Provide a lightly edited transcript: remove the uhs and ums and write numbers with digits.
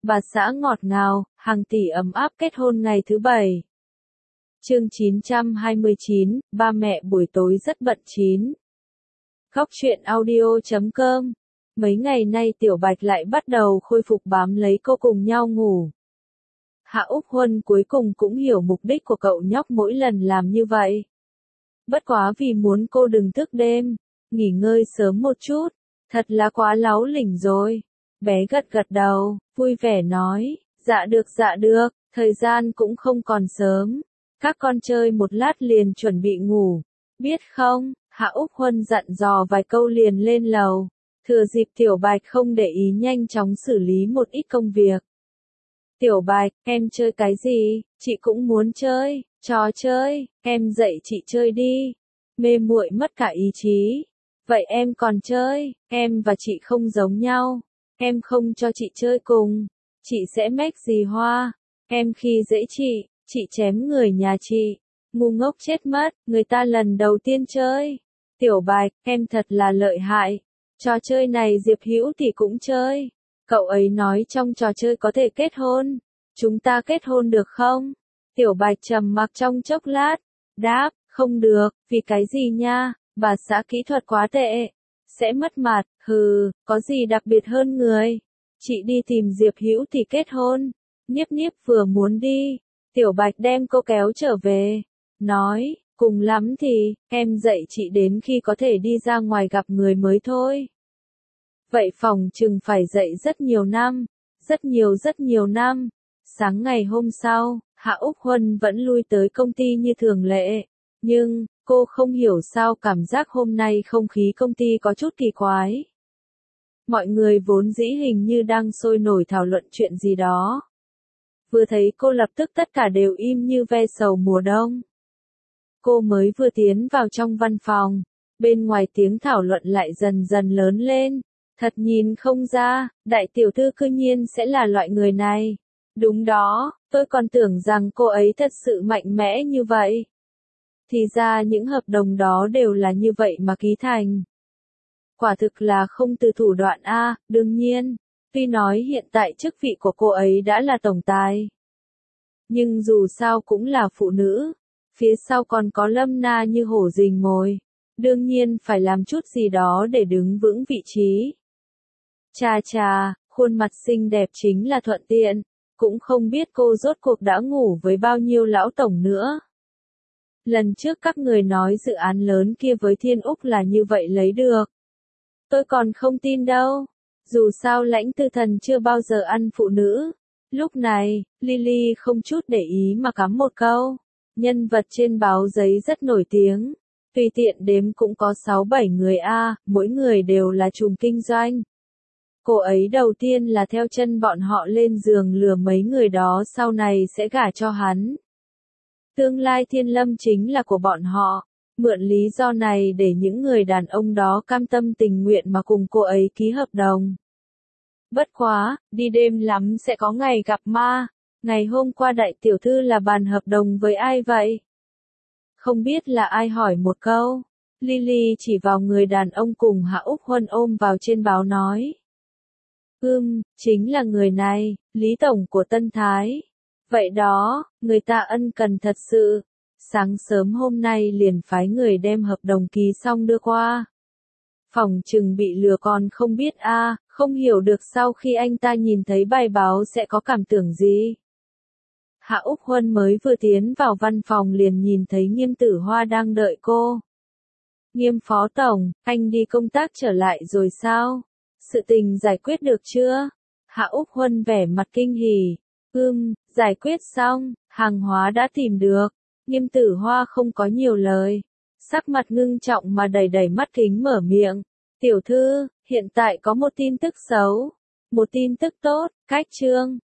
Bà xã ngọt ngào, hàng tỷ ấm áp kết hôn ngày thứ 7. Chương 929, ba mẹ buổi tối rất bận 9. Góc truyện audio.com. Mấy ngày nay Tiểu Bạch lại bắt đầu khôi phục bám lấy cô cùng nhau ngủ. Hạ Úc Huân cuối cùng cũng hiểu mục đích của cậu nhóc mỗi lần làm như vậy. Bất quá vì muốn cô đừng thức đêm, nghỉ ngơi sớm một chút, thật là quá láu lỉnh rồi. Bé gật gật đầu, vui vẻ nói, dạ được, thời gian cũng không còn sớm. Các con chơi một lát liền chuẩn bị ngủ, biết không? Hạ Úc Huân dặn dò vài câu liền lên lầu, thừa dịp Tiểu Bạch không để ý nhanh chóng xử lý một ít công việc. Tiểu Bạch, em chơi cái gì? Chị cũng muốn chơi, trò chơi, em dạy chị chơi đi. Mê muội mất cả ý chí. Vậy em còn chơi, em và chị không giống nhau. Em không cho chị chơi cùng, chị sẽ mách dì Hoa. Em khi dễ chị chém người nhà chị. Ngu ngốc chết mất, người ta lần đầu tiên chơi. Tiểu Bạch, em thật là lợi hại. Trò chơi này Diệp Hữu thì cũng chơi. Cậu ấy nói trong trò chơi có thể kết hôn. Chúng ta kết hôn được không? Tiểu Bạch trầm mặc trong chốc lát. Đáp, không được, vì cái gì nha, bà xã kỹ thuật quá tệ. Sẽ mất mặt, có gì đặc biệt hơn người. Chị đi tìm Diệp Hữu thì kết hôn. Niếp Niếp vừa muốn đi. Tiểu Bạch đem cô kéo trở về. Nói, cùng lắm thì, em dạy chị đến khi có thể đi ra ngoài gặp người mới thôi. Vậy phòng chừng phải dạy rất nhiều năm. Rất nhiều năm. Sáng ngày hôm sau, Hạ Úc Huân vẫn lui tới công ty như thường lệ. Nhưng, cô không hiểu sao cảm giác hôm nay không khí công ty có chút kỳ quái. Mọi người vốn dĩ hình như đang sôi nổi thảo luận chuyện gì đó. Vừa thấy cô lập tức tất cả đều im như ve sầu mùa đông. Cô mới vừa tiến vào trong văn phòng, bên ngoài tiếng thảo luận lại dần dần lớn lên. Thật nhìn không ra, đại tiểu thư cư nhiên sẽ là loại người này. Đúng đó, tôi còn tưởng rằng cô ấy thật sự mạnh mẽ như vậy. Thì ra những hợp đồng đó đều là như vậy mà ký thành. Quả thực là không từ thủ đoạn a, đương nhiên, tuy nói hiện tại chức vị của cô ấy đã là tổng tài. Nhưng dù sao cũng là phụ nữ, phía sau còn có Lâm Na như hổ rình mồi, đương nhiên phải làm chút gì đó để đứng vững vị trí. Chà, khuôn mặt xinh đẹp chính là thuận tiện, cũng không biết cô rốt cuộc đã ngủ với bao nhiêu lão tổng nữa. Lần trước các người nói dự án lớn kia với Thiên Úc là như vậy lấy được. Tôi còn không tin đâu. Dù sao Lãnh Tư Thần chưa bao giờ ăn phụ nữ. Lúc này, Lily không chút để ý mà cắm một câu. Nhân vật trên báo giấy rất nổi tiếng. Tùy tiện đếm cũng có 6-7 người mỗi người đều là trùm kinh doanh. Cô ấy đầu tiên là theo chân bọn họ lên giường lừa mấy người đó sau này sẽ gả cho hắn. Tương lai Thiên Lâm chính là của bọn họ, mượn lý do này để những người đàn ông đó cam tâm tình nguyện mà cùng cô ấy ký hợp đồng. Bất quá, đi đêm lắm sẽ có ngày gặp ma. Ngày hôm qua đại tiểu thư là bàn hợp đồng với ai vậy? Không biết là ai hỏi một câu. Lily chỉ vào người đàn ông cùng Hạ Úc Huân ôm vào trên báo nói. Chính là người này, Lý Tổng của Tân Thái. Vậy đó, người ta ân cần thật sự. Sáng sớm hôm nay liền phái người đem hợp đồng ký xong đưa qua. Phòng chừng bị lừa còn không biết không hiểu được sau khi anh ta nhìn thấy bài báo sẽ có cảm tưởng gì. Hạ Úc Huân mới vừa tiến vào văn phòng liền nhìn thấy Nghiêm Tử Hoa đang đợi cô. Nghiêm phó tổng, anh đi công tác trở lại rồi sao? Sự tình giải quyết được chưa? Hạ Úc Huân vẻ mặt kinh hỉ. Giải quyết xong, hàng hóa đã tìm được. Nghiêm Tử Hoa không có nhiều lời. Sắc mặt ngưng trọng mà đầy mắt kính mở miệng. Tiểu thư, hiện tại có một tin tức xấu. Một tin tức tốt, cách trương,